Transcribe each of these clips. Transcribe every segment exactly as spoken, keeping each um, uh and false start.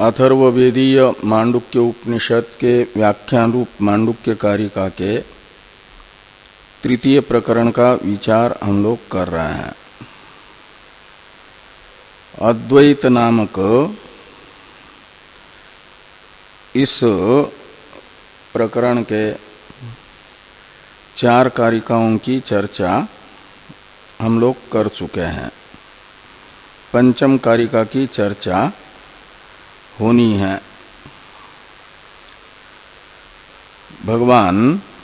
अथर्ववेदीय मांडुक्य उपनिषद के व्याख्यान रूप मांडुक्य कारिका के तृतीय प्रकरण का विचार हम लोग कर रहे हैं। अद्वैत नामक इस प्रकरण के चार कारिकाओं की चर्चा हम लोग कर चुके हैं। पंचम कारिका की चर्चा होनी है। भगवान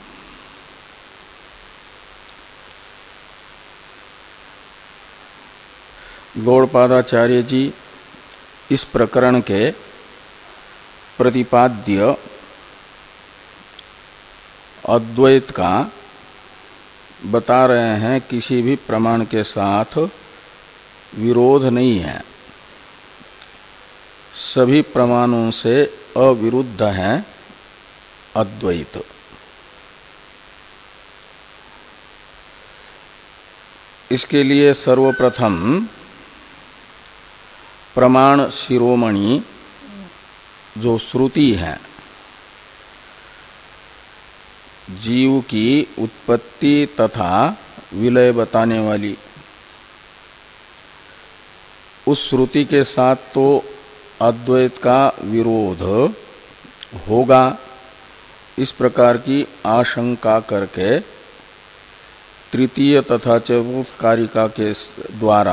गौड़पादाचार्य जी इस प्रकरण के प्रतिपाद्य अद्वैत का बता रहे हैं, किसी भी प्रमाण के साथ विरोध नहीं है, सभी प्रमाणों से अविरुद्ध है अद्वैत। इसके लिए सर्वप्रथम प्रमाण शिरोमणि जो श्रुति है, जीव की उत्पत्ति तथा विलय बताने वाली, उस श्रुति के साथ तो अद्वैत का विरोध होगा, इस प्रकार की आशंका करके तृतीय तथा चतुर्थ कारिका के द्वारा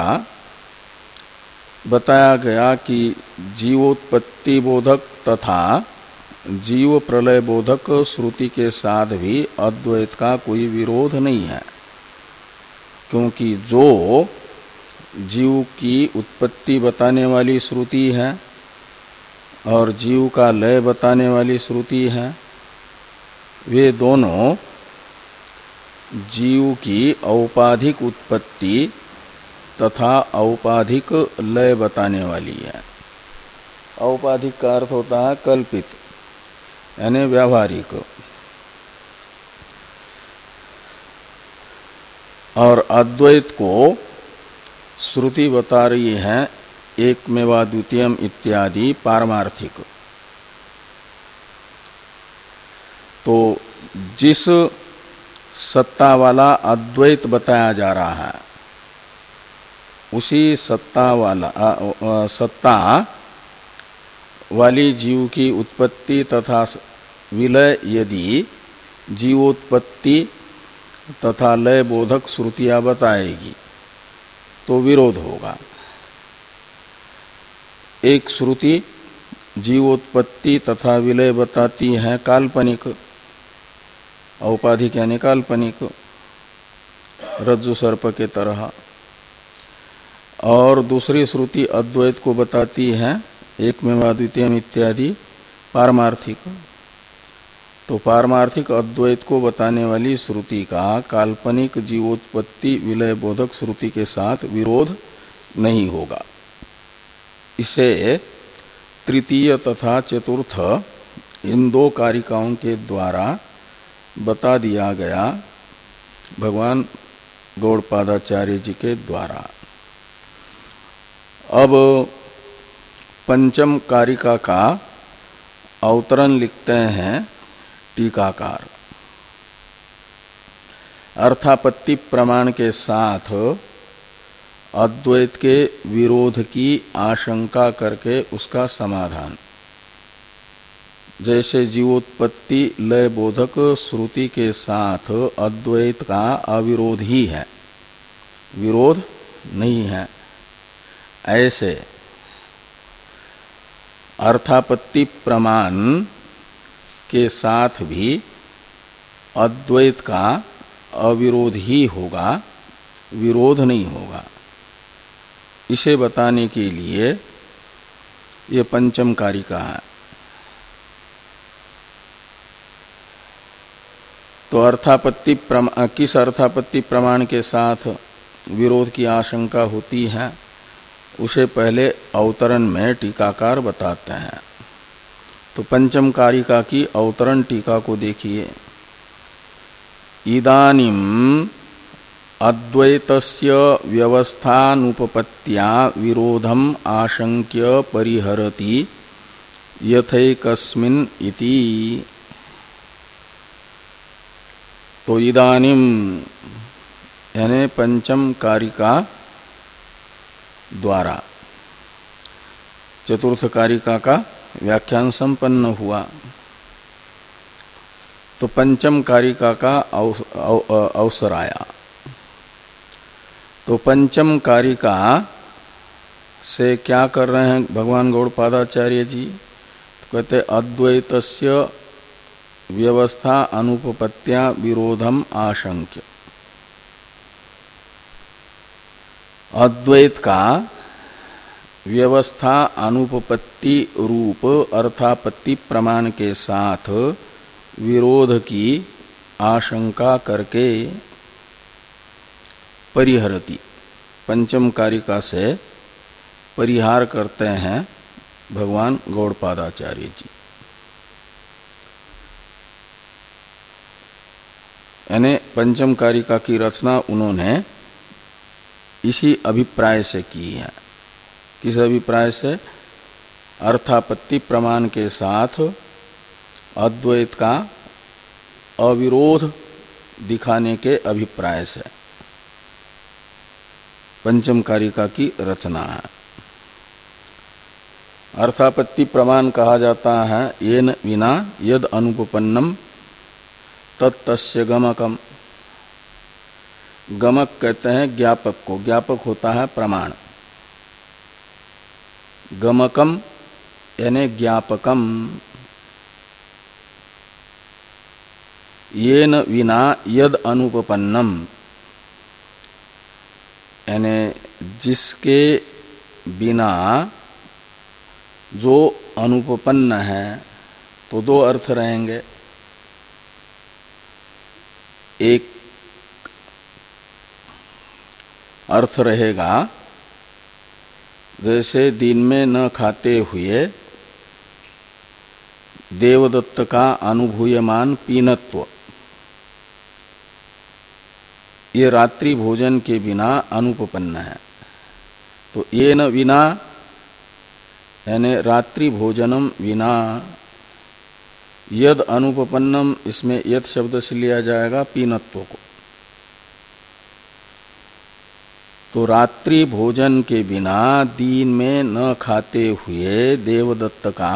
बताया गया कि जीवोत्पत्ति बोधक तथा जीव प्रलय बोधक श्रुति के साथ भी अद्वैत का कोई विरोध नहीं है, क्योंकि जो जीव की उत्पत्ति बताने वाली श्रुति है और जीव का लय बताने वाली श्रुति है, वे दोनों जीव की औपाधिक उत्पत्ति तथा औपाधिक लय बताने वाली है। औपाधिक का अर्थ होता है कल्पित, यानी व्यावहारिक, और अद्वैत को श्रुति बता रही है एकमेवा द्वितीयम इत्यादि पारमार्थिक। तो जिस सत्ता वाला अद्वैत बताया जा रहा है, उसी सत्ता वाला आ, आ, सत्ता वाली जीव की उत्पत्ति तथा विलय यदि जीवोत्पत्ति तथा लय बोधक श्रुतियां बताएगी तो विरोध होगा। एक श्रुति जीवोत्पत्ति तथा विलय बताती है काल्पनिक, औपाधिक यानी काल्पनिक, रज्जु सर्प के तरह, और दूसरी श्रुति अद्वैत को बताती है एकमेवा द्वितीयम इत्यादि पारमार्थिक। तो पारमार्थिक अद्वैत को बताने वाली श्रुति का काल्पनिक जीवोत्पत्ति विलय बोधक श्रुति के साथ विरोध नहीं होगा। इसे तृतीय तथा चतुर्थ इन दो कारिकाओं के द्वारा बता दिया गया भगवान गौड़पादाचार्य जी के द्वारा। अब पंचम कारिका का अवतरण लिखते हैं टीकाकार। अर्थापत्ति प्रमाण के साथ अद्वैत के विरोध की आशंका करके उसका समाधान। जैसे जीवोत्पत्ति लय बोधक श्रुति के साथ अद्वैत का अविरोध ही है, विरोध नहीं है, ऐसे अर्थापत्ति प्रमाण के साथ भी अद्वैत का अविरोध ही होगा, विरोध नहीं होगा। इसे बताने के लिए ये पंचम कारिका है। तो अर्थापत्ति प्रमाण, किस अर्थापत्ति प्रमाण के साथ विरोध की आशंका होती है, उसे पहले अवतरण में टीकाकार बताते हैं। तो पंचम कारिका की अवतरण टीका को देखिए। इदानीम अद्वैतस्य व्यवस्थानुपपत्त्या विरोधम आशंक्य परिहरति यथैकस्मिन् इति। तो इदानीम यानी पंचम कारिका द्वारा चतुर्थ कारिका का व्याख्यान संपन्न हुआ। तो पंचम कारिका का अवसर आया। तो पंचम कारिका से क्या कर रहे हैं भगवान गौड़पादाचार्य जी? तो कहते अद्वैतस्य व्यवस्था अनुपपत्त्या विरोधम आशंक्य। अद्वैत का व्यवस्था अनुपपत्ति रूप अर्थापत्ति प्रमाण के साथ विरोध की आशंका करके परिहरति, पंचम कारिका से परिहार करते हैं भगवान गौड़पादाचार्य जी। यानी पंचम कारिका की रचना उन्होंने इसी अभिप्राय से की है। किस अभिप्राय से? अर्थापत्ति प्रमाण के साथ अद्वैत का अविरोध दिखाने के अभिप्राय से पंचम कारिका की रचना है। अर्थापत्ति प्रमाण कहा जाता है येन विना यद अनुपपन्नम तत्तस्य गमकम। गमक कहते हैं ज्ञापक को, ज्ञापक होता है प्रमाण। गमकम यानी ज्ञापकम। येन विना यद अनुपपन्नम यानी जिसके बिना जो अनुपपन्न है। तो दो अर्थ रहेंगे। एक अर्थ रहेगा जैसे दिन में न खाते हुए देवदत्त का अनुभूयमान पीनत्व, ये रात्रि भोजन के बिना अनुपपन्न है। तो ये न विना यानी रात्रि भोजनम विना, यद अनुपपन्नम इसमें यद शब्द से लिया जाएगा पीनत्व को। तो रात्रि भोजन के बिना दिन में न खाते हुए देवदत्त का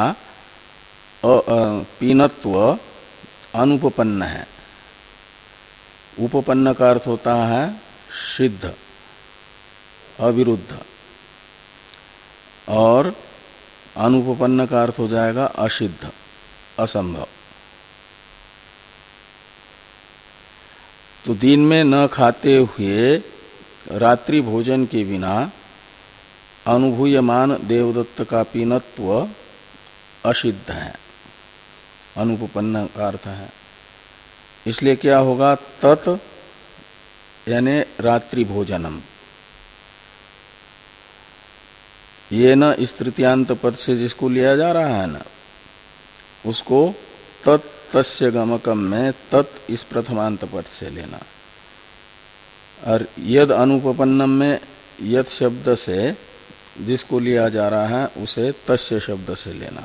पीनत्व अनुपपन्न है। उपपन्न का अर्थ होता है सिद्ध, अविरुद्ध, और अनुपपन्न का अर्थ हो जाएगा असिद्ध, असंभव। तो दिन में न खाते हुए रात्रि भोजन के बिना अनुभूयमान देवदत्त का पीनत्व असिद्ध है, अनुपपन्न का अर्थ है। इसलिए क्या होगा? तत् यानी रात्रि भोजनम। ये न इस तृतीयांत पद से जिसको लिया जा रहा है ना, उसको तत् तस्य गमकम में तत् इस प्रथमांत पद से लेना, और यद अनुपपन्नम में यद शब्द से जिसको लिया जा रहा है उसे तस्य शब्द से लेना।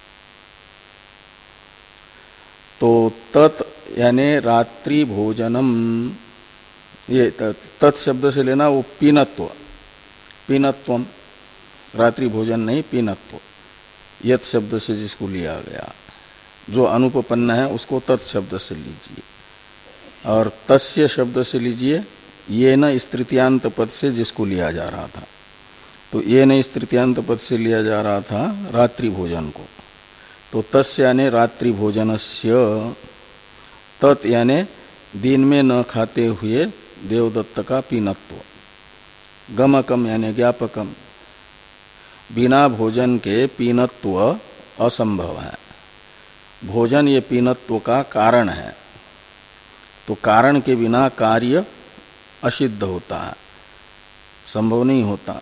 तो तत् यानी रात्रि भोजनम, ये तत् शब्द से लेना वो पीनत्व, पीनत्वम, रात्रि भोजन नहीं पीनत्व, यत शब्द से जिसको लिया गया, जो अनुपपन्न है उसको तत् शब्द से लीजिए, और तस्य शब्द से लीजिए ये न इस तृतीयांत पद से जिसको लिया जा रहा था। तो ये न इस तृतीयांत पद से लिया जा रहा था रात्रि भोजन को। तो तस्य यानी रात्रि भोजनस्य, तत् यानी दिन में न खाते हुए देवदत्त का पीनत्व, गमकम यानी ज्ञापकम, बिना भोजन के पीनत्व असंभव है। भोजन ये पीनत्व का कारण है। तो कारण के बिना कार्य असिद्ध होता है, संभव नहीं होता।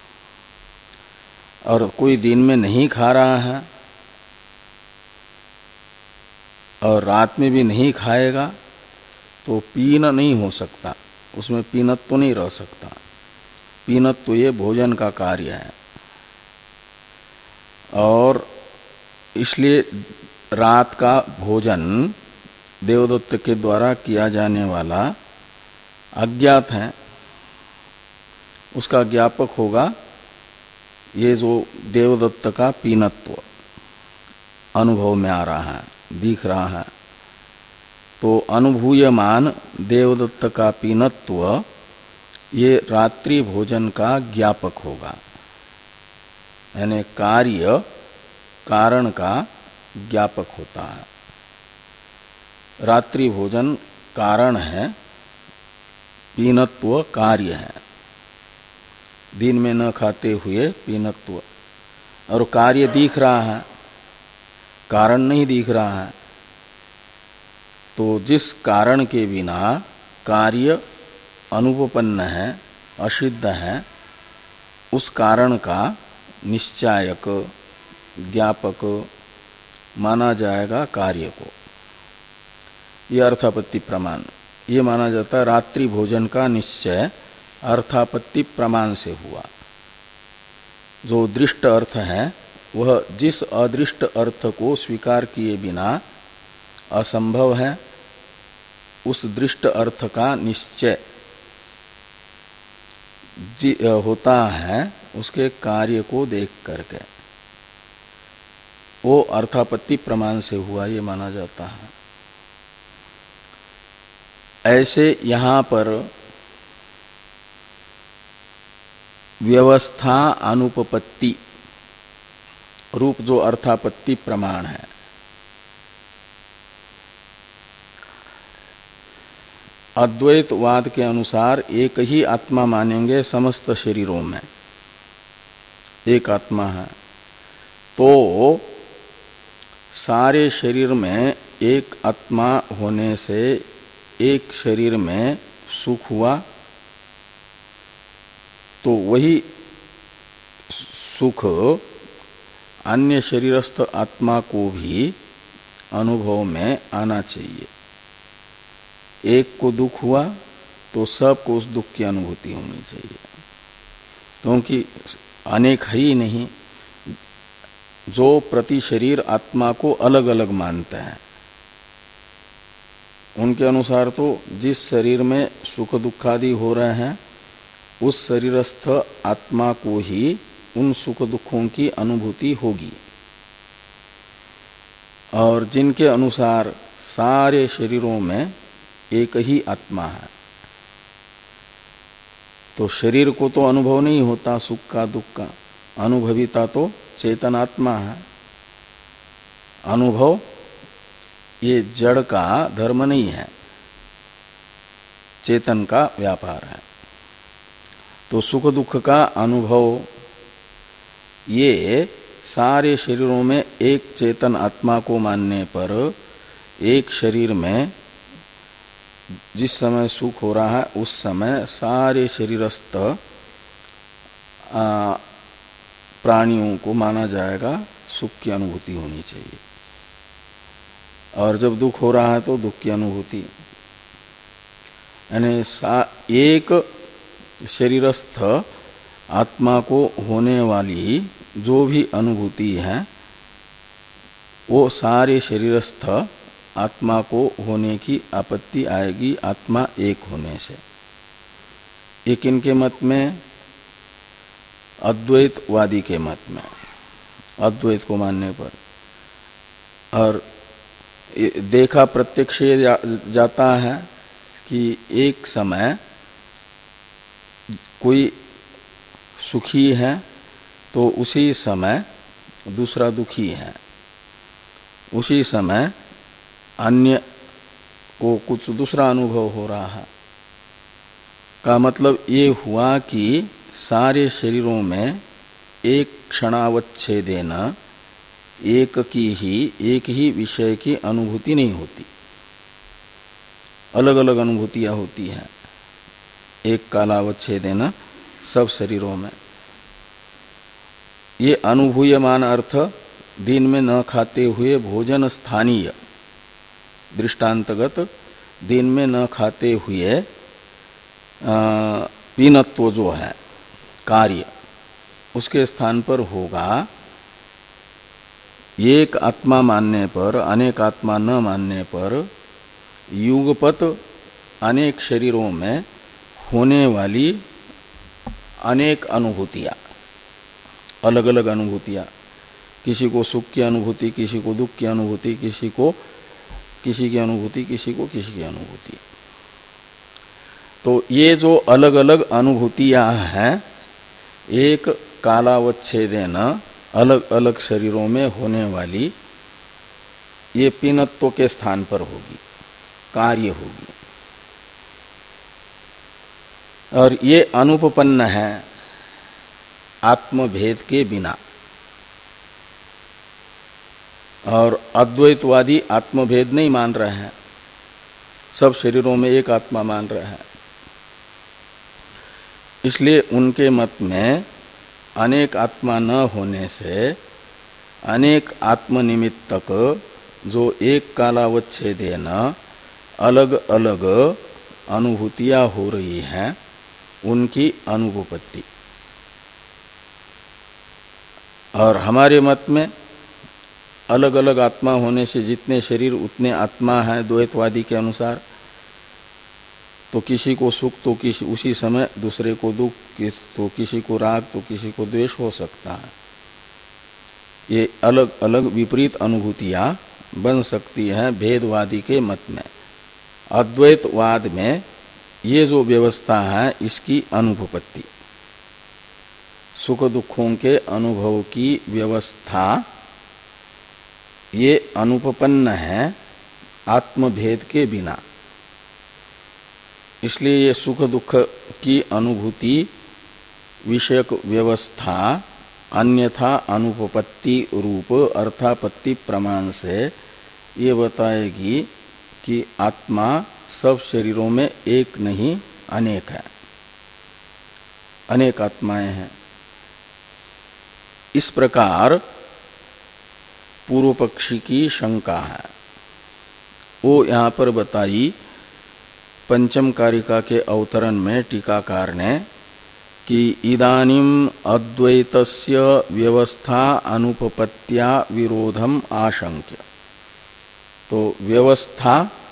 और कोई दिन में नहीं खा रहा है और रात में भी नहीं खाएगा तो पीन नहीं हो सकता, उसमें पीनत्व नहीं रह सकता। पीनत्व ये भोजन का कार्य है। और इसलिए रात का भोजन देवदत्त के द्वारा किया जाने वाला अज्ञात है, उसका ज्ञापक होगा ये जो देवदत्त का पीनत्व अनुभव में आ रहा है, दिख रहा है। तो अनुभूयमान देवदत्त का पीनत्व ये रात्रि भोजन का ज्ञापक होगा, यानी कार्य कारण का ज्ञापक होता है। रात्रि भोजन कारण है, पीनत्व कार्य है। दिन में न खाते हुए पीनत्व, और कार्य दिख रहा है, कारण नहीं दिख रहा है। तो जिस कारण के बिना कार्य अनुपपन्न है, असिद्ध है, उस कारण का निश्चायक ज्ञापक माना जाएगा कार्य को। यह अर्थापत्ति प्रमाण, ये माना जाता है रात्रि भोजन का निश्चय अर्थापत्ति प्रमाण से हुआ। जो दृष्ट अर्थ है वह जिस अदृष्ट अर्थ को स्वीकार किए बिना असंभव है, उस दृष्ट अर्थ का निश्चय होता है उसके कार्य को देख करके, वो अर्थापत्ति प्रमाण से हुआ ये माना जाता है। ऐसे यहाँ पर व्यवस्था अनुपपत्ति रूप जो अर्थापत्ति प्रमाण है, अद्वैतवाद के अनुसार एक ही आत्मा मानेंगे समस्त शरीरों में, एक आत्मा है। तो सारे शरीर में एक आत्मा होने से एक शरीर में सुख हुआ, तो वही सुख अन्य शरीरस्थ आत्मा को भी अनुभव में आना चाहिए। एक को दुख हुआ तो सबको उस दुख की अनुभूति होनी चाहिए, क्योंकि अनेक है ही नहीं। जो प्रति शरीर आत्मा को अलग अलग मानते हैं, उनके अनुसार तो जिस शरीर में सुख दुखादि हो रहे हैं उस शरीरस्थ आत्मा को ही उन सुख दुखों की अनुभूति होगी, और जिनके अनुसार सारे शरीरों में एक ही आत्मा है, तो शरीर को तो अनुभव नहीं होता सुख का दुख का, अनुभविता तो चेतन आत्मा है। अनुभव ये जड़ का धर्म नहीं है, चेतन का व्यापार है। तो सुख दुख का अनुभव ये सारे शरीरों में एक चेतन आत्मा को मानने पर एक शरीर में जिस समय सुख हो रहा है उस समय सारे शरीरस्थ प्राणियों को माना जाएगा सुख की अनुभूति होनी चाहिए, और जब दुख हो रहा है तो दुख की अनुभूति। यानी एक शरीरस्थ आत्मा को होने वाली जो भी अनुभूति है वो सारे शरीरस्थ आत्मा को होने की आपत्ति आएगी आत्मा एक होने से। एक इनके मत में, अद्वैतवादी के मत में, अद्वैत को मानने पर। और देखा प्रत्यक्ष जा, जाता है कि एक समय कोई सुखी है तो उसी समय दूसरा दुखी है, उसी समय अन्य को कुछ दूसरा अनुभव हो रहा है। का मतलब ये हुआ कि सारे शरीरों में एक क्षणावच्छेदेन एक की ही एक ही विषय की अनुभूति नहीं होती, अलग अलग अनुभूतियां होती हैं एक कालावच्छेदेन सब शरीरों में। ये अनुभूयमान अर्थ दिन में न खाते हुए भोजन स्थानीय दृष्टांतगत दिन में न खाते हुए पीनत्व जो है कार्य उसके स्थान पर होगा एक आत्मा मानने पर, अनेक आत्मा न मानने पर युगपत अनेक शरीरों में होने वाली अनेक अनुभूतियाँ, अलग अलग अनुभूतियाँ, किसी को सुख की अनुभूति, किसी को दुख की अनुभूति, किसी को किसी की अनुभूति, किसी को किसी की अनुभूति। तो ये जो अलग अलग अनुभूतियाँ हैं, एक कालावच्छेदेन अलग अलग शरीरों में होने वाली, ये पीनत्व के स्थान पर होगी, कार्य होगी। और ये अनुपपन्न है आत्मभेद के बिना। और अद्वैतवादी आत्मभेद नहीं मान रहे हैं, सब शरीरों में एक आत्मा मान रहे हैं। इसलिए उनके मत में अनेक आत्मा न होने से अनेक आत्मनिमित्तक जो एक कालावच्छेदेन अलग अलग अनुभूतियाँ हो रही हैं, उनकी अनुपपत्ति। और हमारे मत में अलग अलग आत्मा होने से जितने शरीर उतने आत्मा हैं द्वैतवादी के अनुसार, तो किसी को सुख तो किसी उसी समय दूसरे को दुख, तो किसी को राग तो किसी को द्वेष हो सकता है। ये अलग अलग विपरीत अनुभूतियाँ बन सकती हैं भेदवादी के मत में। अद्वैतवाद में ये जो व्यवस्था है इसकी अनुपपत्ति, सुख दुखों के अनुभव की व्यवस्था ये अनुपपन्न है आत्मभेद के बिना। इसलिए ये सुख दुख की अनुभूति विषयक व्यवस्था अन्यथा अनुपपत्ति रूप अर्थापत्ति प्रमाण से ये बताएगी कि आत्मा सब शरीरों में एक नहीं अनेक है, अनेक आत्माएं हैं। इस प्रकार पूर्व पक्षी की शंका है, वो यहाँ पर बताई पंचम कारिका के अवतरण में टीकाकार ने कि इदानीम अद्वैतस्य व्यवस्था अनुपपत्त्या विरोधम आशंक्य। तो व्यवस्था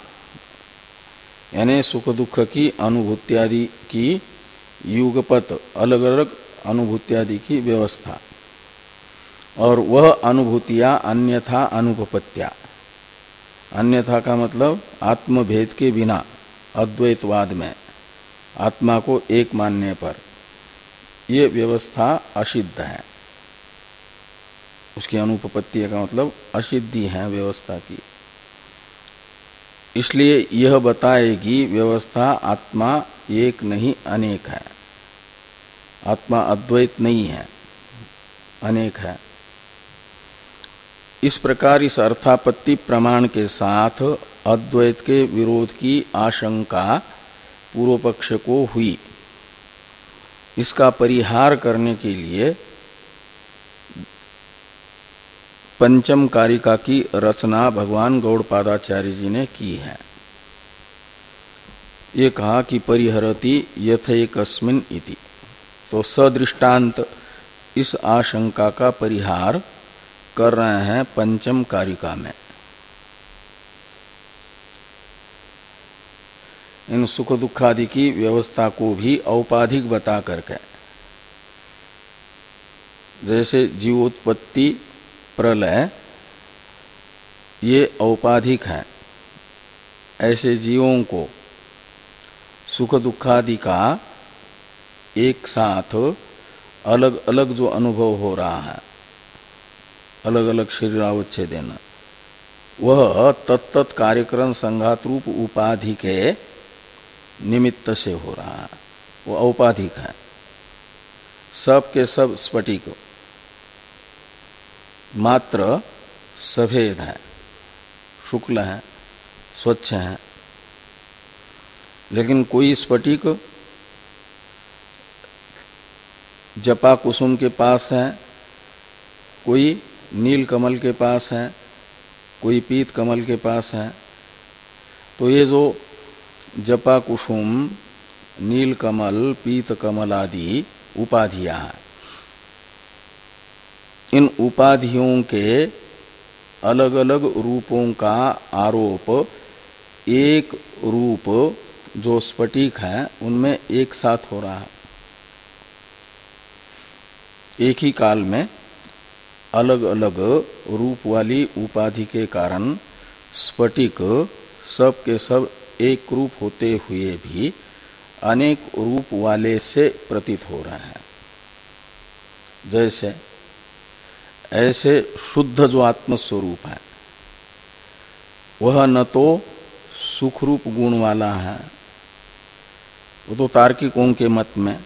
यानी सुख दुख की अनुभूत्यादि की युगपत अलग अलग अनुभूत्यादि की व्यवस्था, और वह अनुभूतियाँ अन्यथा अनुपपत्त्या, अन्यथा का मतलब आत्मभेद के बिना, अद्वैतवाद में आत्मा को एक मानने पर ये व्यवस्था असिद्ध है। उसकी अनुपपत्ति का मतलब असिद्धि है व्यवस्था की। इसलिए यह बताएगी व्यवस्था आत्मा एक नहीं अनेक है, आत्मा अद्वैत नहीं है, अनेक है। इस प्रकार इस अर्थापत्ति प्रमाण के साथ अद्वैत के विरोध की आशंका पूर्व पक्ष को हुई। इसका परिहार करने के लिए पंचम कारिका की रचना भगवान गौड़पादाचार्य जी ने की है। ये कहा कि परिहरति यथैकस्मिन् इति। तो सदृष्टांत इस आशंका का परिहार कर रहे हैं पंचम कारिका में। इन सुख दुखादि की व्यवस्था को भी औपाधिक बता करके, जैसे जीवोत्पत्ति प्रलय ये औपाधिक है, ऐसे जीवों को सुख दुखादि का एक साथ अलग अलग जो अनुभव हो रहा है, अलग अलग शरीरावच्छेदेन, वह तत्त कार्यक्रम संघात रूप उपाधि के निमित्त से हो रहा है, वो औपाधिक है। सब के सब स्फटिक मात्र सफेद है, शुक्ल है, स्वच्छ है, लेकिन कोई स्फटिक जपा कुसुम के पास है, कोई नील कमल के पास है, कोई पीत कमल के पास है। तो ये जो जपा कुसुम, नील कमल, पीत कमल आदि उपाधियां हैं, इन उपाधियों के अलग अलग रूपों का आरोप एक रूप जो स्फटिक है उनमें एक साथ हो रहा है। एक ही काल में अलग अलग रूप वाली उपाधि के कारण स्फटिक सब के सब एक रूप होते हुए भी अनेक रूप वाले से प्रतीत हो रहे हैं। जैसे ऐसे शुद्ध जो आत्मस्वरूप है वह न तो सुख रूप गुण वाला है, वो तो तार्किकों के मत में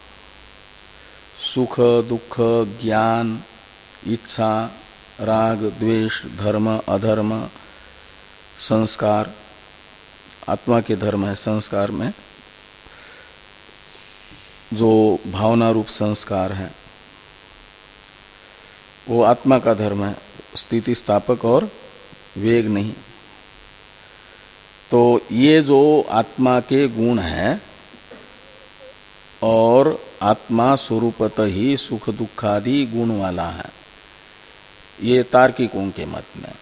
सुख दुख ज्ञान इच्छा राग द्वेष धर्म अधर्म संस्कार, आत्मा के धर्म है। संस्कार में जो भावना रूप संस्कार है वो आत्मा का धर्म है, स्थिति स्थापक और वेग नहीं। तो ये जो आत्मा के गुण हैं और आत्मा स्वरूपतः ही सुख दुखादि गुण वाला है, ये तार्किकों के मत में।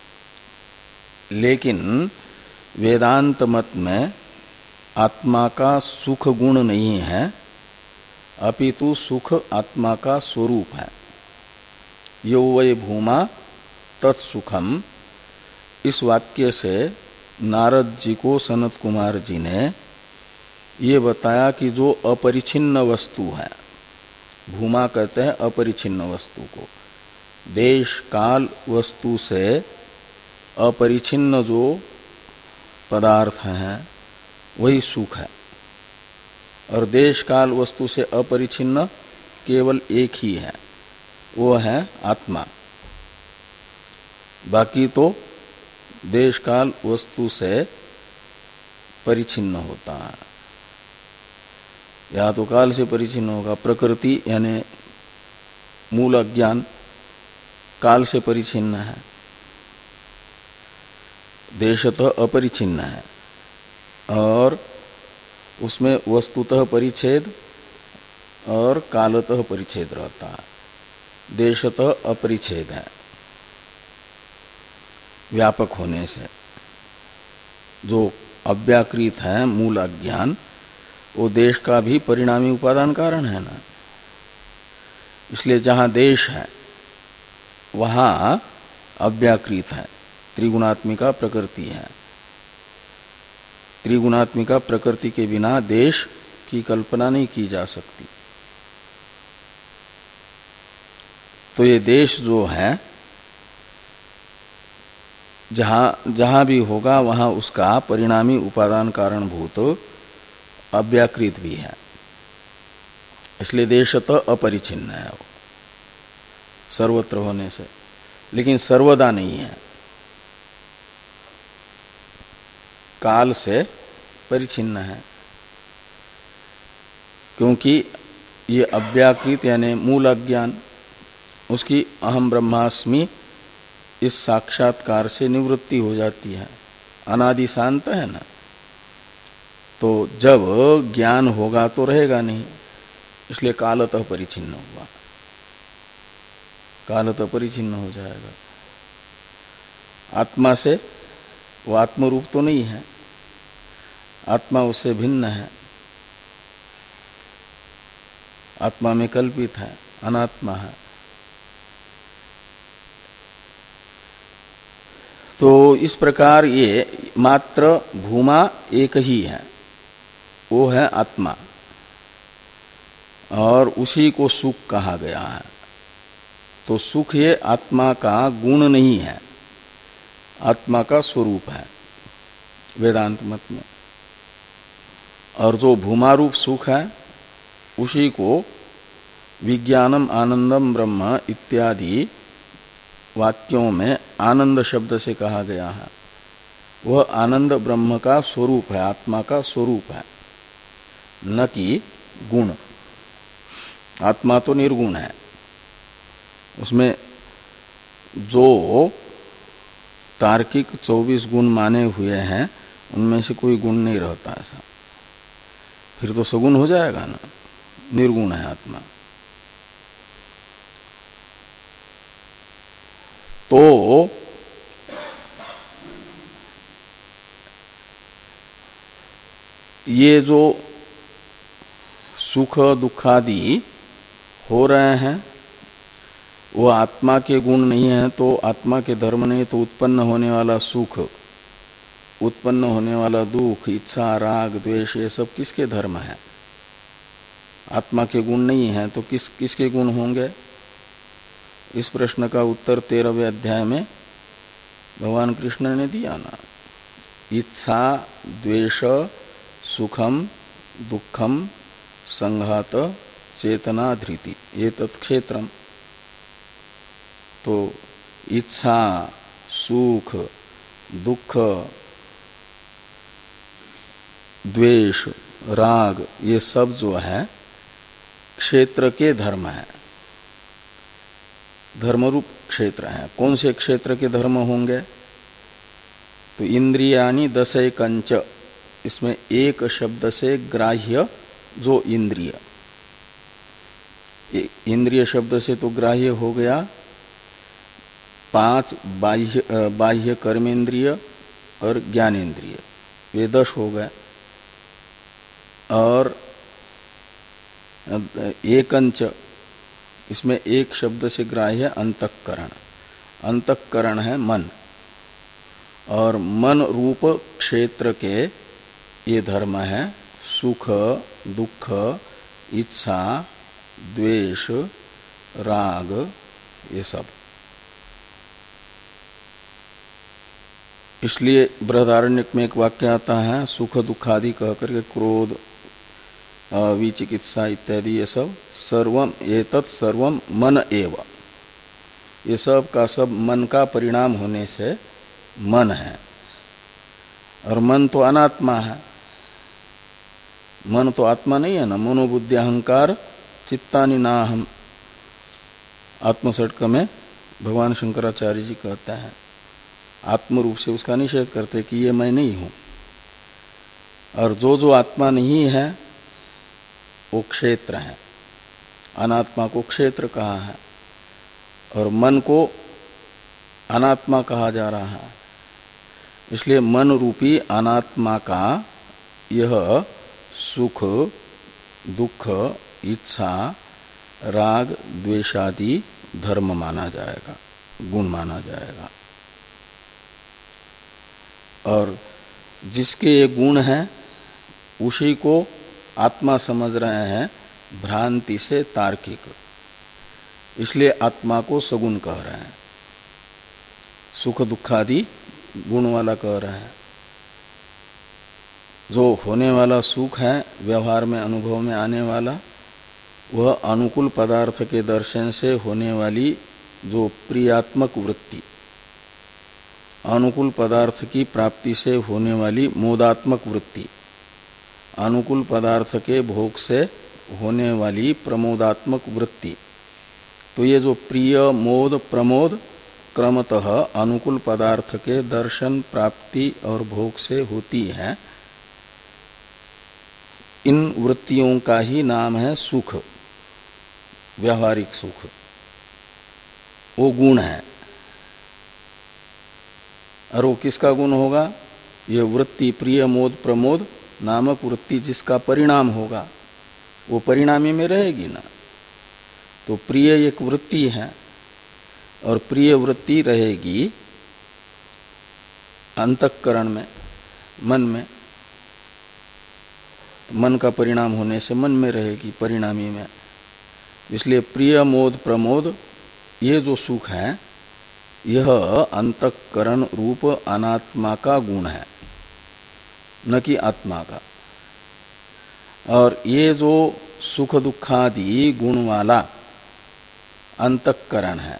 लेकिन वेदांत मत में आत्मा का सुख गुण नहीं है, अपितु सुख आत्मा का स्वरूप है। यो वै भूमा तत्सुखम, इस वाक्य से नारद जी को सनत कुमार जी ने ये बताया कि जो अपरिछिन्न वस्तु है, भूमा कहते हैं अपरिछिन्न वस्तु को, देश काल वस्तु से अपरिछिन्न जो पदार्थ हैं वही सुख है। और देश काल वस्तु से अपरिछिन्न केवल एक ही है, वो है आत्मा। बाकी तो देश काल वस्तु से परिछिन्न होता है, या तो काल से परिछिन्न होगा। प्रकृति यानी मूल अज्ञान काल से परिछिन्न है, देशतः अपरिछिन्न है, और उसमें वस्तुतः परिच्छेद और कालतः परिच्छेद रहता है। देशतः अपरिच्छेद है व्यापक होने से। जो अव्याकृत है मूल अज्ञान, वो देश का भी परिणामी उपादान कारण है ना। इसलिए जहाँ देश है वहाँ अव्याकृत है, त्रिगुणात्मिका प्रकृति है। त्रिगुणात्मिका प्रकृति के बिना देश की कल्पना नहीं की जा सकती। तो ये देश जो है जहाँ जहाँ भी होगा वहाँ उसका परिणामी उपादान कारणभूत अव्याकृत भी है, इसलिए देशतः अपरिछिन्न है वो सर्वत्र होने से, लेकिन सर्वदा नहीं है, काल से परिछिन्न है। क्योंकि ये अव्याकृत यानी मूल अज्ञान उसकी अहम ब्रह्मास्मि इस साक्षात्कार से निवृत्ति हो जाती है, अनादि शांत है ना। तो जब ज्ञान होगा तो रहेगा नहीं, इसलिए कालतः परिछिन्न हुआ, कालतः परिछिन्न हो जाएगा। आत्मा से वो आत्मरूप तो नहीं है, आत्मा उससे भिन्न है, आत्मा में कल्पित है, अनात्मा है। तो इस प्रकार ये मात्र भूमा एक ही है, वो है आत्मा, और उसी को सुख कहा गया है। तो सुख ये आत्मा का गुण नहीं है, आत्मा का स्वरूप है वेदांत मत में। और जो भूमारूप सुख है उसी को विज्ञानम आनंदम ब्रह्म इत्यादि वाक्यों में आनंद शब्द से कहा गया है। वह आनंद ब्रह्म का स्वरूप है, आत्मा का स्वरूप है, न कि गुण। आत्मा तो निर्गुण है, उसमें जो तार्किक चौबीस गुण माने हुए हैं उनमें से कोई गुण नहीं रहता ऐसा, फिर तो सगुण हो जाएगा ना, निर्गुण है आत्मा। तो ये जो सुख दुखादि हो रहे हैं वो आत्मा के गुण नहीं है, तो आत्मा के धर्म नहीं, तो उत्पन्न होने वाला सुख, उत्पन्न होने वाला दुख, इच्छा, राग, द्वेष, ये सब किसके धर्म है? आत्मा के गुण नहीं है, तो किस किसके गुण होंगे? इस प्रश्न का उत्तर तेरहवें अध्याय में भगवान कृष्ण ने दिया ना। इच्छा, द्वेष, सुखम, दुखम, संघात, चेतना, धृति, ये तत्क्षेत्रम। तो इच्छा, सुख, दुख, द्वेष, राग, ये सब जो है क्षेत्र के धर्म है, धर्मरूप क्षेत्र है। कौन से क्षेत्र के धर्म होंगे? तो इंद्रियानि दशैकंच, इसमें एक शब्द से ग्राह्य जो इंद्रिय, इंद्रिय शब्द से तो ग्राह्य हो गया पांच बाह्य बाह्य कर्मेंद्रिय और ज्ञानेन्द्रिय, वे दस हो गए। और एकंच, इसमें एक शब्द से ग्राह्य अंतःकरण, अंतःकरण है मन, और मन रूप क्षेत्र के ये धर्म है सुख, दुख, इच्छा, द्वेष, राग, ये सब। इसलिए बृहदारण्यक में एक वाक्य आता है, सुख दुखादि कह करके क्रोध, विचिकित्सा इत्यादि ये सब सर्वम एतत् सर्वम मन एव, ये सब का सब मन का परिणाम होने से मन है। और मन तो अनात्मा है, मन तो आत्मा नहीं है ना। मनोबुद्धि अहंकार चित्तानि नाहम, आत्मषटक में भगवान शंकराचार्य जी कहते हैं, आत्म रूप से उसका निषेध करते कि ये मैं नहीं हूं। और जो जो आत्मा नहीं है वो क्षेत्र है, अनात्मा को क्षेत्र कहा है, और मन को अनात्मा कहा जा रहा है। इसलिए मन रूपी अनात्मा का यह सुख, दुख, इच्छा, राग, द्वेषादि धर्म माना जाएगा, गुण माना जाएगा। और जिसके ये गुण हैं उसी को आत्मा समझ रहे हैं भ्रांति से तार्किक, इसलिए आत्मा को सगुण कह रहे हैं, सुख दुखादि गुण वाला कह रहे हैं। जो होने वाला सुख है व्यवहार में अनुभव में आने वाला, वह अनुकूल पदार्थ के दर्शन से होने वाली जो प्रियात्मक वृत्ति, अनुकूल पदार्थ की प्राप्ति से होने वाली मोदात्मक वृत्ति, अनुकूल पदार्थ के भोग से होने वाली प्रमोदात्मक वृत्ति। तो ये जो प्रिय, मोद, प्रमोद क्रमतः अनुकूल पदार्थ के दर्शन, प्राप्ति और भोग से होती है, इन वृत्तियों का ही नाम है सुख, व्यावहारिक सुख, वो गुण है। और वो किसका गुण होगा? ये वृत्ति प्रिय, मोद, प्रमोद नामक वृत्ति जिसका परिणाम होगा वो परिणामी में रहेगी ना। तो प्रिय एक वृत्ति है और प्रिय वृत्ति रहेगी अंतःकरण में, मन में, मन का परिणाम होने से मन में रहेगी, परिणामी में। इसलिए प्रिय, मोद, प्रमोद ये जो सुख है यह अंतःकरण रूप अनात्मा का गुण है, न कि आत्मा का। और ये जो सुख दुखादि गुण वाला अंतःकरण है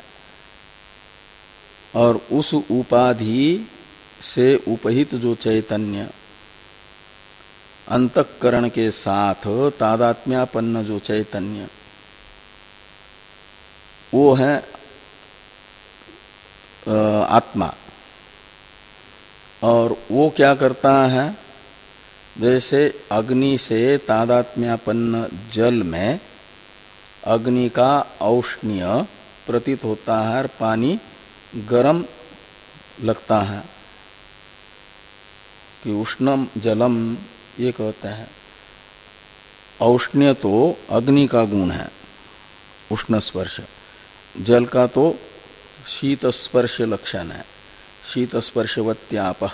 और उस उपाधि से उपहित जो चैतन्य, अंतःकरण के साथ तादात्म्यापन्न जो चैतन्य, वो है आत्मा। और वो क्या करता है? जैसे अग्नि से तादात्म्यापन्न जल में अग्नि का औष्ण्य प्रतीत होता है और पानी गर्म लगता है कि उष्णम जलम ये कहते हैं। औष्ण्य तो अग्नि का गुण है, उष्ण स्पर्श। जल का तो शीत स्पर्श लक्षण है, शीत स्पर्शवत्यापः।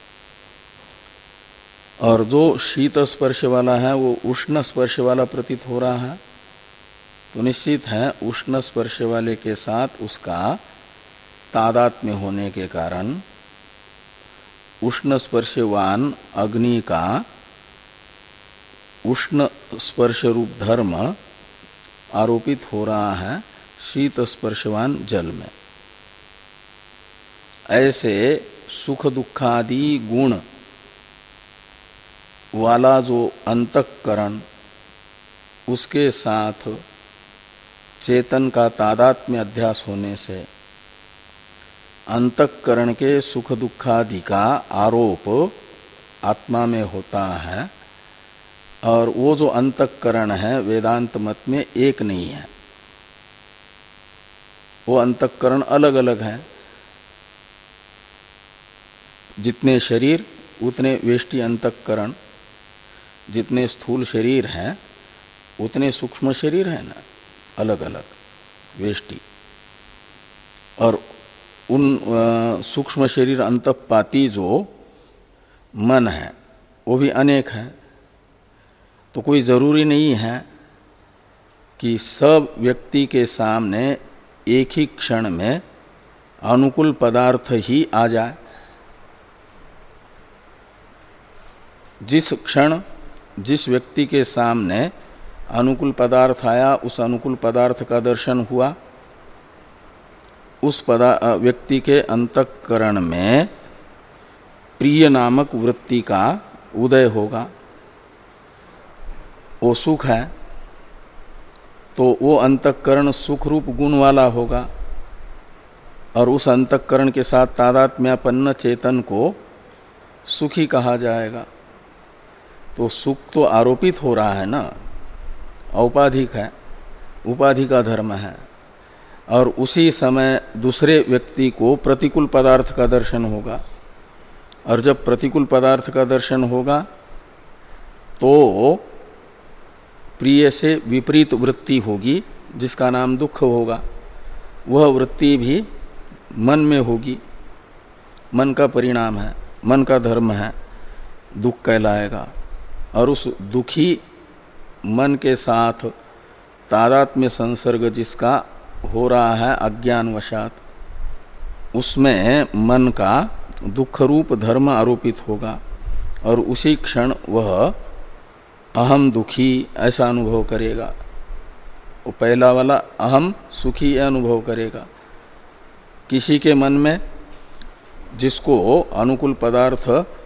और जो शीत स्पर्श वाला है वो उष्ण स्पर्श वाला प्रतीत हो रहा है, तो निश्चित है उष्ण स्पर्श वाले के साथ उसका तादात्म्य होने के कारण उष्ण स्पर्शवान अग्नि का उष्ण स्पर्श रूप धर्म आरोपित हो रहा है शीत स्पर्शवान जल में। ऐसे सुख दुखादि गुण वाला जो अंतःकरण, उसके साथ चेतन का तादात्म्य अध्यास होने से अंतःकरण के सुख दुखादि का आरोप आत्मा में होता है। और वो जो अंतःकरण है वेदांत मत में एक नहीं है, वो अंतःकरण अलग अलग है। जितने शरीर उतने वेष्टि अंतःकरण, जितने स्थूल शरीर हैं उतने सूक्ष्म शरीर है ना, अलग अलग वेष्टि। और उन सूक्ष्म शरीर अंतःपाती जो मन है वो भी अनेक है। तो कोई जरूरी नहीं है कि सब व्यक्ति के सामने एक ही क्षण में अनुकूल पदार्थ ही आ जाए। जिस क्षण जिस व्यक्ति के सामने अनुकूल पदार्थ आया, उस अनुकूल पदार्थ का दर्शन हुआ, उस पदा व्यक्ति के अंतःकरण में प्रिय नामक वृत्ति का उदय होगा। वो सुख है तो वो अंतःकरण सुख रूप गुण वाला होगा, और उस अंतःकरण के साथ तादात्म्यापन्न चेतन को सुखी कहा जाएगा। तो सुख तो आरोपित हो रहा है ना, औपाधिक है, उपाधि का धर्म है। और उसी समय दूसरे व्यक्ति को प्रतिकूल पदार्थ का दर्शन होगा, और जब प्रतिकूल पदार्थ का दर्शन होगा तो प्रिय से विपरीत वृत्ति होगी जिसका नाम दुख होगा। वह वृत्ति भी मन में होगी, मन का परिणाम है, मन का धर्म है, दुख कहलाएगा। और उस दुखी मन के साथ तादात्म्य संसर्ग जिसका हो रहा है अज्ञानवशात, उसमें मन का दुख रूप धर्म आरोपित होगा, और उसी क्षण वह अहम दुखी ऐसा अनुभव करेगा। वो पहला वाला अहम सुखी अनुभव करेगा। किसी के मन में जिसको अनुकूल पदार्थ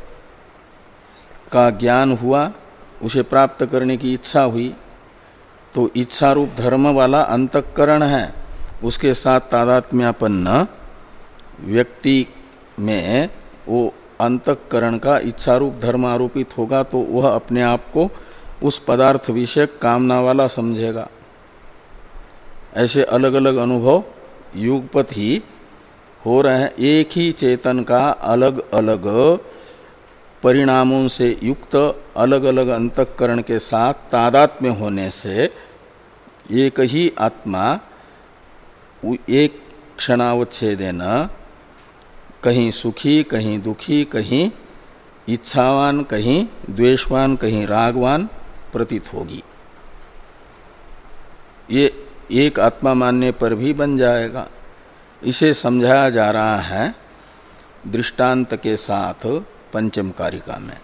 का ज्ञान हुआ, उसे प्राप्त करने की इच्छा हुई, तो इच्छा रूप धर्म वाला अंतःकरण है, उसके साथ तादात्म्यापन्न व्यक्ति में वो अंतःकरण का इच्छा रूप धर्म आरोपित होगा, तो वह अपने आप को उस पदार्थ विषयक कामना वाला समझेगा। ऐसे अलग अलग अनुभव युगपत ही हो रहे हैं। एक ही चेतन का अलग अलग परिणामों से युक्त अलग अलग अंतःकरण के साथ तादात्म्य होने से एक ही आत्मा एक क्षणावच्छेदेन कहीं सुखी, कहीं दुखी, कहीं इच्छावान, कहीं द्वेषवान, कहीं रागवान प्रतीत होगी। ये एक आत्मा मानने पर भी बन जाएगा। इसे समझाया जा रहा है दृष्टांत के साथ पंचम कारिका में।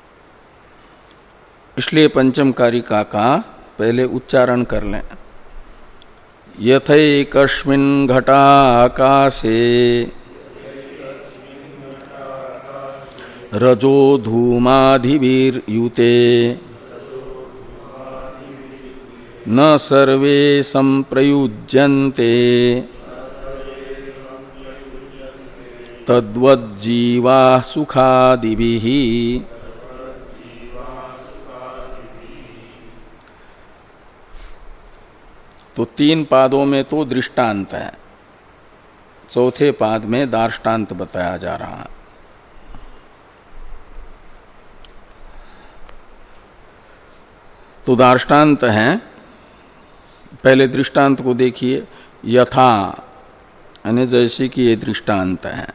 इसलिए पंचम कारिका का पहले उच्चारण कर लें। यथैकस्मिन् घटाकाशे रजो धूमाधिभिर्युते न सर्वे संप्रयुज्यन्ते तद्वज्जीवा सुखादिभिः। तो तीन पादों में तो दृष्टांत है, चौथे पाद में दार्ष्टान्त बताया जा रहा है। तो दृष्टांत है, पहले दृष्टांत को देखिए। यथा यानी जैसे कि ये दृष्टांत है,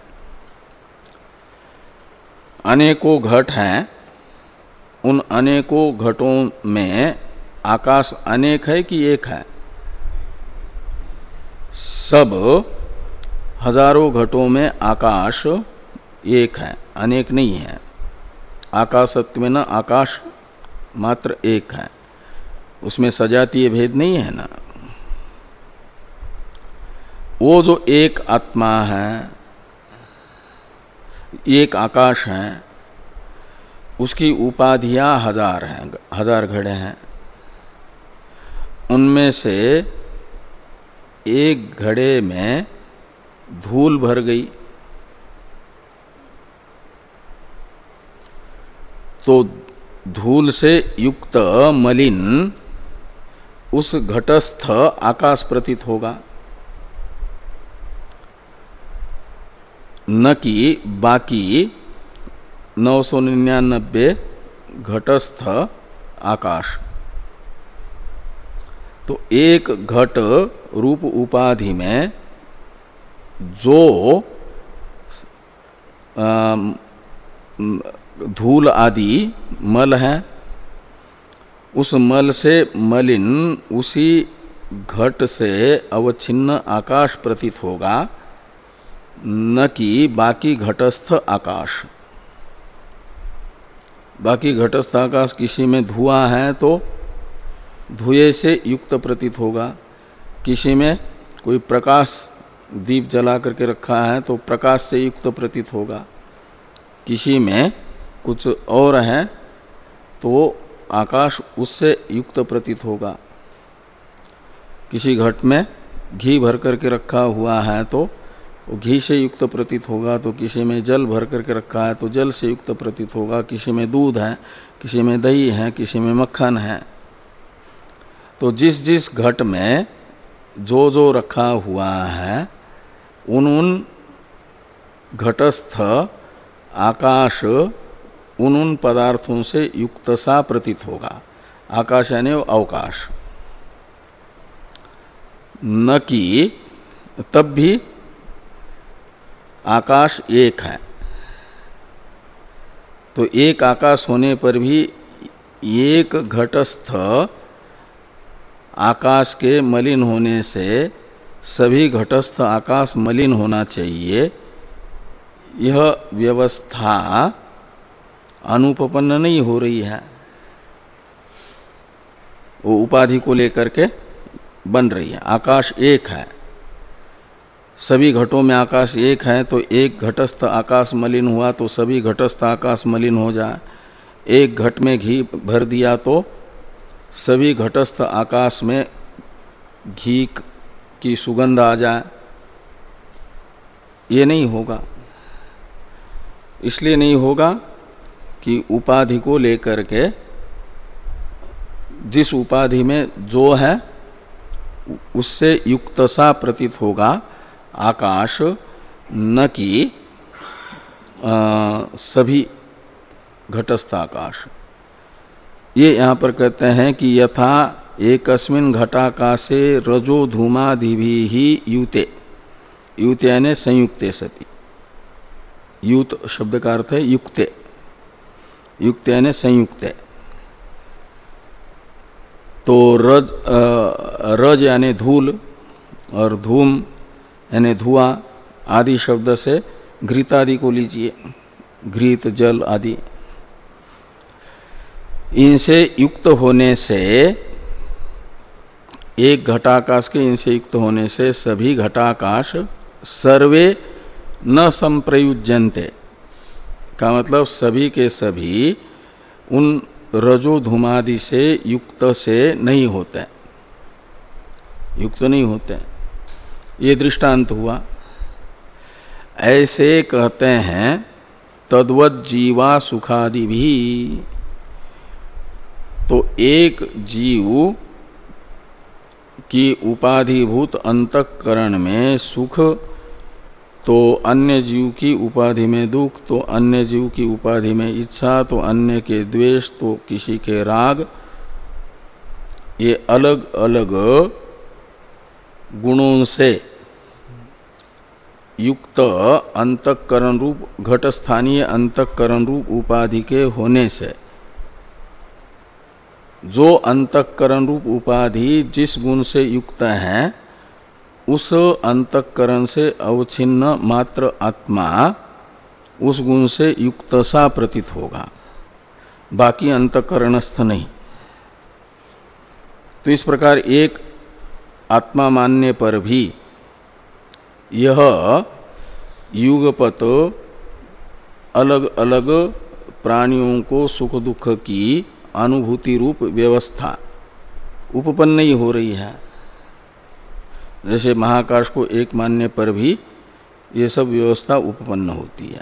अनेकों घट हैं, उन अनेकों घटों में आकाश अनेक है कि एक है? सब हजारों घटों में आकाश एक है, अनेक नहीं है। आकाशत्व में न आकाश मात्र एक है, उसमें सजातीय भेद नहीं है ना। वो जो एक आत्मा है, एक आकाश है, उसकी उपाधियां हजार हैं, हजार घड़े हैं। उनमें से एक घड़े में धूल भर गई तो धूल से युक्त मलिन उस घटस्थ आकाश प्रतीत होगा, न कि बाकी नौ सौ निन्यानबे घटस्थ आकाश। तो एक घट रूप उपाधि में जो धूल आदि मल है, उस मल से मलिन उसी घट से अवच्छिन्न आकाश प्रतीत होगा, न कि बाकी घटस्थ आकाश। बाकी घटस्थ आकाश किसी में धुआं है तो धुएं से युक्त प्रतीत होगा, किसी में कोई प्रकाश दीप जला करके रखा है तो प्रकाश से युक्त प्रतीत होगा, किसी में कुछ और है तो आकाश उससे युक्त प्रतीत होगा। किसी घट में घी भर करके रखा हुआ है तो वो घी से युक्त प्रतीत होगा, तो किसी में जल भर करके रखा है तो जल से युक्त प्रतीत होगा, किसी में दूध है, किसी में दही है, किसी में मक्खन है। तो जिस जिस घट में जो जो रखा हुआ है उन उन घटस्थ आकाश उन उन पदार्थों से युक्त सा प्रतीत होगा। आकाश यानी अवकाश, न कि तब भी आकाश एक है। तो एक आकाश होने पर भी एक घटस्थ आकाश के मलिन होने से सभी घटस्थ आकाश मलिन होना चाहिए, यह व्यवस्था अनुपपन्न नहीं हो रही है, वो उपाधि को लेकर के बन रही है। आकाश एक है, सभी घटों में आकाश एक है, तो एक घटस्थ आकाश मलिन हुआ तो सभी घटस्थ आकाश मलिन हो जाए। एक घट में घी भर दिया तो सभी घटस्थ आकाश में घी की सुगंध आ जाए, ये नहीं होगा। इसलिए नहीं होगा कि उपाधि को लेकर के, जिस उपाधि में जो है उससे युक्त सा प्रतीत होगा आकाश, न कि सभी घटस्थ आकाश। ये यहाँ पर कहते हैं कि यथा एकस्मिन् घटाकाशे रजो धूमादिभि ही युते, युते यानी संयुक्ते सति, युत शब्द का अर्थ है युक्ते, युक्ते यानी संयुक्ते। तो रज रज यानी धूल और धूम यानी धुआं आदि शब्द से घृत आदि को लीजिए, घृत जल आदि, इनसे युक्त होने से, एक घटाकाश के इनसे युक्त होने से सभी घटाकाश सर्वे न संप्रयुज्यन्ते का मतलब सभी के सभी उन रजो धूमादि से युक्त से नहीं होते, युक्त नहीं होते। ये दृष्टांत हुआ। ऐसे कहते हैं तद्वत् जीवा सुखादि भी। तो एक जीव की उपाधिभूत अंतःकरण में सुख, तो अन्य जीव की उपाधि में दुख, तो अन्य जीव की उपाधि में इच्छा, तो अन्य के द्वेष, तो किसी के राग, ये अलग अलग गुणों से युक्त अंतःकरण रूप घट स्थानीय अंतःकरण रूप उपाधि के होने से जो अंतःकरण रूप उपाधि जिस गुण से युक्त है उस अंतःकरण से अवच्छिन्न मात्र आत्मा उस गुण से युक्त सा प्रतीत होगा, बाकी अंतःकरणस्थ नहीं। तो इस प्रकार एक आत्मा मानने पर भी यह युगपत अलग अलग प्राणियों को सुख दुख की अनुभूति रूप व्यवस्था उपपन्न ही हो रही है। जैसे महाकाश को एक मानने पर भी ये सब व्यवस्था उपपन्न होती है।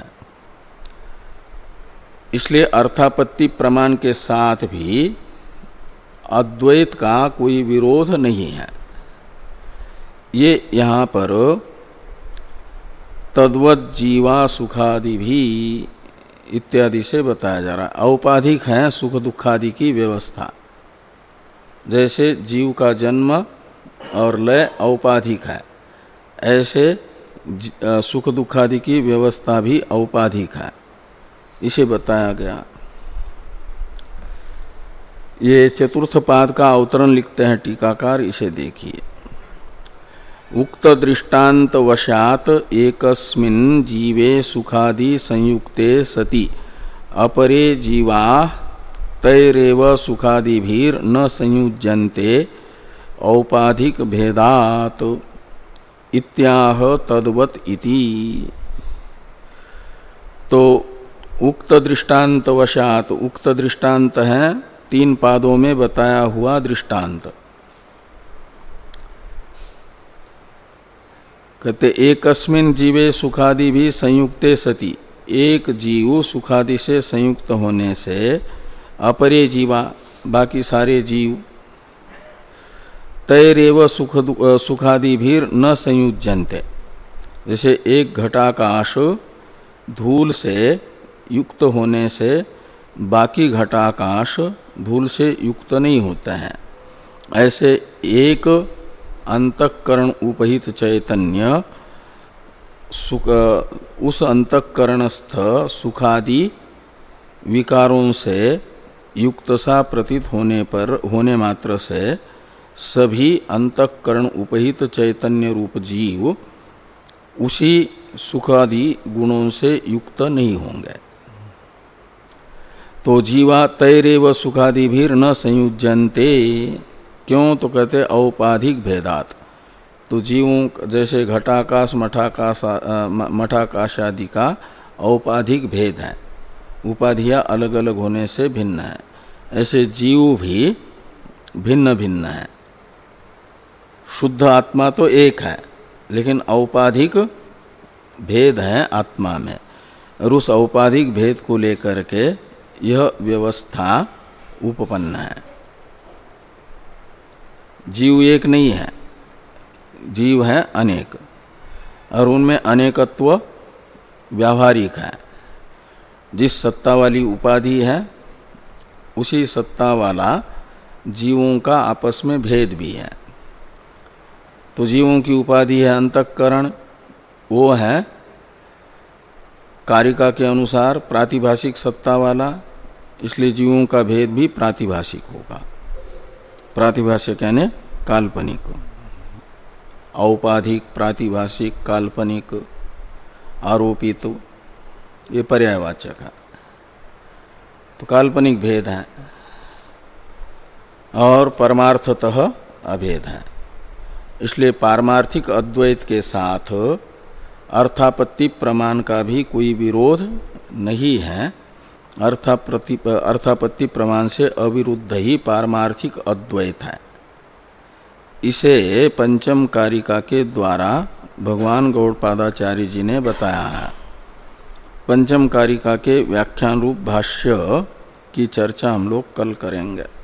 इसलिए अर्थापत्ति प्रमाण के साथ भी अद्वैत का कोई विरोध नहीं है। ये यहाँ पर तद्वत जीवा सुखादि भी इत्यादि से बताया जा रहा है। औपाधिक है सुख दुखादि की व्यवस्था, जैसे जीव का जन्म और लय औपाधिक है, ऐसे सुख दुखादि की व्यवस्था भी औपाधिक है, इसे बताया गया। ये चतुर्थ पाद का अवतरण लिखते हैं टीकाकार, इसे देखिए। उक्त दृष्टांत वशात एकस्मिन् जीवे सुखादि संयुक्ते सति अपरे जीवा तैरेव सुखादिभिर न संयुज्यन्ते औपाधिक भेदात इत्याह तद्वत इति। तो उक्त दृष्टांत वशात, उक्त दृष्टांत है तीन पादों में बताया हुआ दृष्टांत। कहते एकस्मिन् जीवे सुखादि भी संयुक्ते सति, एक जीव सुखादि से संयुक्त होने से अपरे जीवा बाकी सारे जीव तैरेव सुख सुखादि भी न संयुज्यन्ते, जैसे एक घटाकाश धूल से युक्त होने से बाकी घटाकाश धूल से युक्त नहीं होते हैं, ऐसे एक अंतःकरण उपहित चैतन्य सुख उस अंतःकरणस्थ सुखादि विकारों से युक्त सा प्रतीत होने पर होने मात्र से सभी अंतःकरण उपहित चैतन्य रूप जीव उसी सुखादि गुणों से युक्त नहीं होंगे। तो जीवा तैरेव सुखादि भी न संयुज्यन्ते, क्यों? तो कहते औपाधिक भेदात। तो जीवों जैसे घटाकाश मठाकाश मठाकाश आदि का औपाधिक भेद है, उपाधियां अलग अलग होने से भिन्न है, ऐसे जीव भी भिन्न भिन्न है। शुद्ध आत्मा तो एक है, लेकिन औपाधिक भेद है आत्मा में, और उस औपाधिक भेद को लेकर के यह व्यवस्था उपपन्न है। जीव एक नहीं है, जीव है अनेक, और उनमें अनेकत्व व्यावहारिक है। जिस सत्ता वाली उपाधि है उसी सत्ता वाला जीवों का आपस में भेद भी है। तो जीवों की उपाधि है अंतःकरण, वो है कारिका के अनुसार प्रातिभाषिक सत्ता वाला, इसलिए जीवों का भेद भी प्रातिभाषिक होगा। प्रातिभाषिक यानी काल्पनिक, औपाधिक, प्रातिभाषिक, काल्पनिक, आरोपित, तो ये पर्यायवाचक है। तो काल्पनिक भेद है और परमार्थतः अभेद है। इसलिए पारमार्थिक अद्वैत के साथ अर्थापत्ति प्रमाण का भी कोई विरोध नहीं है। अर्थापत्ति अर्थापत्ति प्रमाण से अविरुद्ध ही पारमार्थिक अद्वैत है। इसे पंचम कारिका के द्वारा भगवान गौड़पादाचार्य जी ने बताया है। पंचम कारिका के व्याख्यान रूप भाष्य की चर्चा हम लोग कल करेंगे।